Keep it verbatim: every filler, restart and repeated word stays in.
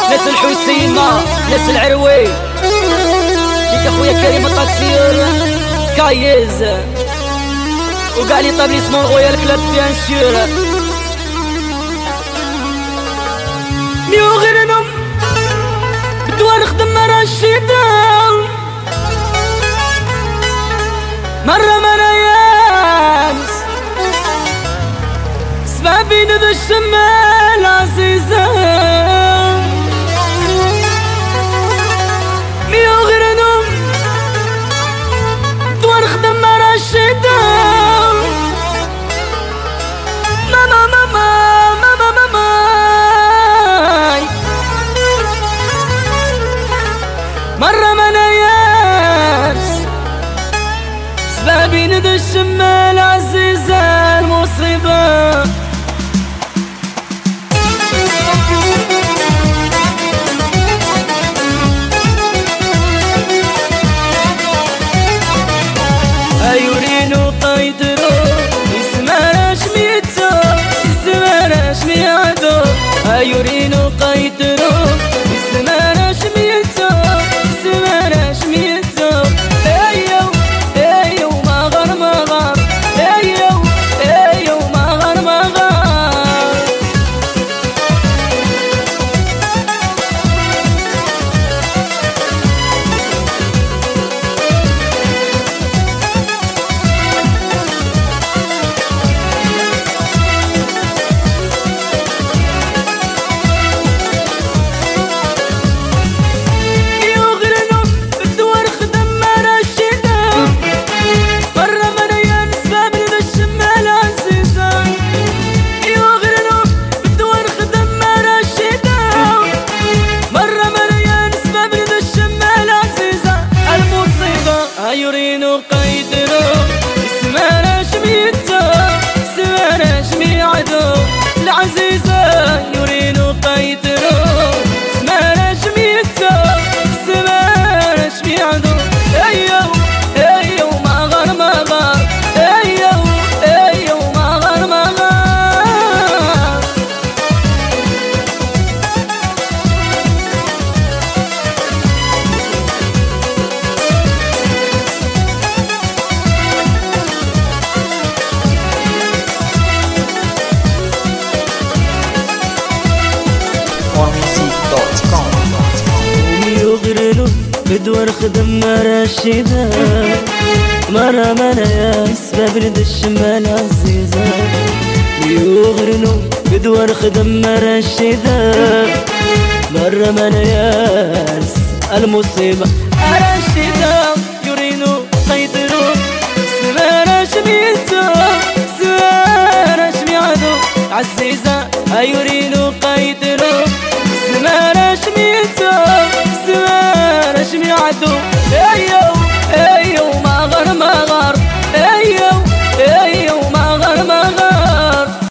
ناس الحسيمة ناس العروي ليك اخويا كريم الطاكسير كايز وقال لي طاب لي اسمه غويا الكلاب بيان سور ميو غير نوم بدوا نخدم رشيدة مرة مرة يانس سبابي ندى الشمال عزيزة ميو غير نوم بدوا نخدم رشيدة ماما ماما ماما ماما مرة مرة يانس سبابي ندى الشمال عزيزة المصيبة أيورينو قيدرو يسمى رشميتو يسمى رشميعدو أيورينو قيدرو يسمى رشميتو يسمى رشميتو أيو أيو ما غر ما غر أيو أيو ما غر ما غر أيورينو قيدرو اسمى رشميتو اسمى رشميعدو العزيزة يورينو قيدرو اسمى رشميتو اسمى رشميعدو أيو أيو ما غر ما غر أيو أيو ما غر ما غر يغرلو بدور خدم رشيدة مرة مرة يا سباب لد الشمال عزيزة يغرلو بدور خدم رشيدة مرة مرة يا المصيبة رشيدة يورينو قيدرو سما رشميتو سما رشميعدو عزيزة يورينو قيدرو سما رشميتو سما رشميعدو